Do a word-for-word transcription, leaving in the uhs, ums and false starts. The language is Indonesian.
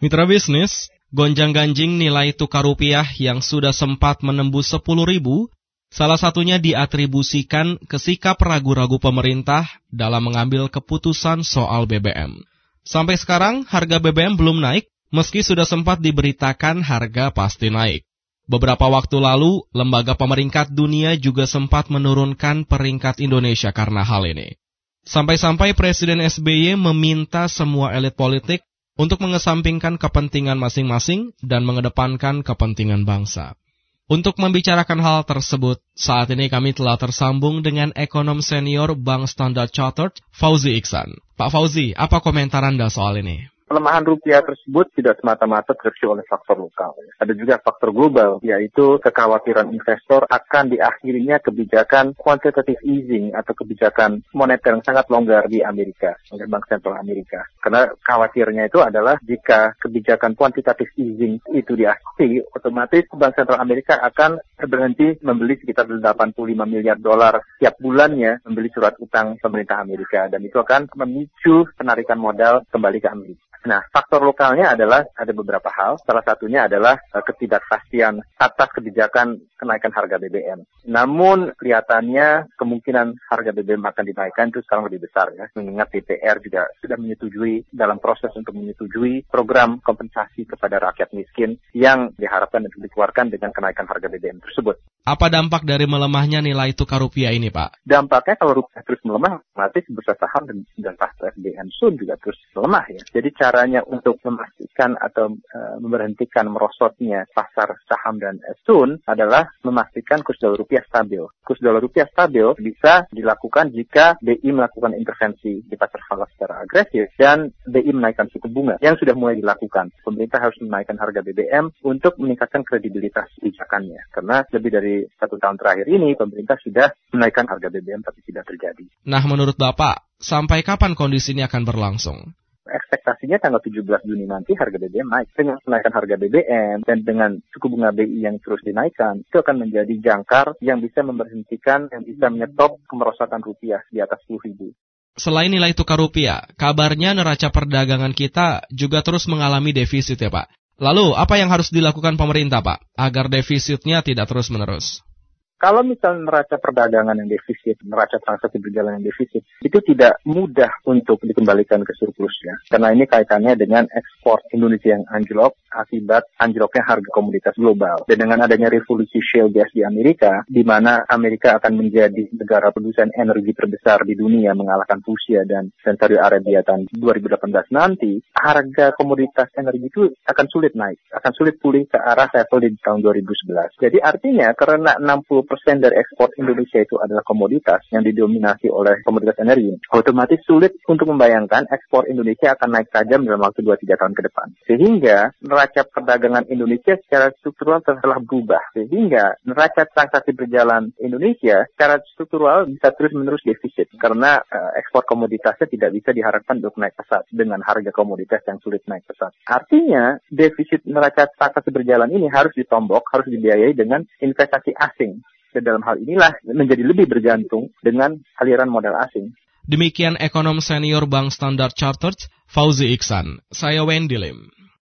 Mitra bisnis, gonjang-ganjing nilai tukar rupiah yang sudah sempat menembus sepuluh ribu, salah satunya diatribusikan ke sikap ragu-ragu pemerintah dalam mengambil keputusan soal B B M. Sampai sekarang, harga B B M belum naik, meski sudah sempat diberitakan harga pasti naik. Beberapa waktu lalu, lembaga pemeringkat dunia juga sempat menurunkan peringkat Indonesia karena hal ini. Sampai-sampai Presiden S B Y meminta semua elit politik untuk mengesampingkan kepentingan masing-masing dan mengedepankan kepentingan bangsa. Untuk membicarakan hal tersebut, saat ini kami telah tersambung dengan ekonom senior Bank Standard Chartered, Fauzi Iksan. Pak Fauzi, apa komentar Anda soal ini? Pelemahan rupiah tersebut tidak semata-mata terjadi oleh faktor lokal. Ada juga faktor global, yaitu kekhawatiran investor akan diakhirinya kebijakan quantitative easing atau kebijakan moneter yang sangat longgar di Amerika, oleh Bank Sentral Amerika. Karena khawatirnya itu adalah jika kebijakan quantitative easing itu diakhiri, otomatis Bank Sentral Amerika akan berhenti membeli sekitar delapan puluh lima miliar dolar tiap bulannya membeli surat utang pemerintah Amerika, dan itu akan memicu penarikan modal kembali ke Amerika. Nah, faktor lokalnya adalah ada beberapa hal. Salah satunya adalah uh, ketidakpastian atas kebijakan kenaikan harga B B M. Namun kelihatannya kemungkinan harga B B M akan dinaikkan itu sekarang lebih besar ya. Mengingat D P R juga sudah menyetujui dalam proses untuk menyetujui program kompensasi kepada rakyat miskin yang diharapkan untuk dikeluarkan dengan kenaikan harga B B M tersebut. Apa dampak dari melemahnya nilai tukar rupiah ini, Pak? Dampaknya kalau rupiah terus melemah, nanti bursa saham dan, dan pasar F D N S U N juga terus melemah ya. Jadi caranya untuk memastikan atau uh, memberhentikan merosotnya pasar saham dan S U N adalah memastikan kurs dolar rupiah stabil. Kurs dolar rupiah stabil bisa dilakukan jika B I melakukan intervensi di pasar falas secara agresif dan B I menaikkan suku bunga yang sudah mulai dilakukan. Pemerintah harus menaikkan harga B B M untuk meningkatkan kredibilitas kebijakannya. Karena lebih dari satu tahun terakhir ini pemerintah sudah menaikkan harga B B M tapi tidak terjadi. Nah, menurut Bapak, sampai kapan kondisi ini akan berlangsung? Ekspektasinya tanggal tujuh belas Juni nanti harga B B M naik. Dengan kenaikan harga B B M dan dengan suku bunga B I yang terus dinaikkan, itu akan menjadi jangkar yang bisa memberhentikan, yang bisa menyetop kemerosotan rupiah di atas sepuluh ribu. Selain nilai tukar rupiah, kabarnya neraca perdagangan kita juga terus mengalami defisit ya, Pak. Lalu, apa yang harus dilakukan pemerintah, Pak, agar defisitnya tidak terus-menerus? Kalau misalnya neraca perdagangan yang defisit, neraca transaksi berjalan yang defisit, itu tidak mudah untuk dikembalikan ke surplusnya. Karena ini kaitannya dengan ekspor Indonesia yang anjlok akibat anjloknya harga komoditas global. Dan dengan adanya revolusi shale gas di Amerika, di mana Amerika akan menjadi negara produsen energi terbesar di dunia mengalahkan Rusia dan Saudi Arabia tahun dua ribu delapan belas nanti, harga komoditas energi itu akan sulit naik, akan sulit pulih ke arah level di tahun dua ribu sebelas. Jadi artinya karena enam puluh persen dari ekspor Indonesia itu adalah komoditas yang didominasi oleh komoditas energi, otomatis sulit untuk membayangkan ekspor Indonesia akan naik tajam dalam waktu dua sampai tiga tahun ke depan. Sehingga neraca perdagangan Indonesia secara struktural telah berubah. Sehingga neraca transaksi berjalan Indonesia secara struktural bisa terus-menerus defisit. Karena uh, ekspor komoditasnya tidak bisa diharapkan untuk naik pesat dengan harga komoditas yang sulit naik pesat. Artinya, defisit neraca transaksi berjalan ini harus ditombok, harus dibiayai dengan investasi asing. Dan dalam hal inilah menjadi lebih bergantung dengan aliran modal asing. Demikian ekonom senior Bank Standard Chartered, Fauzi Iksan. Saya Wendy Lim.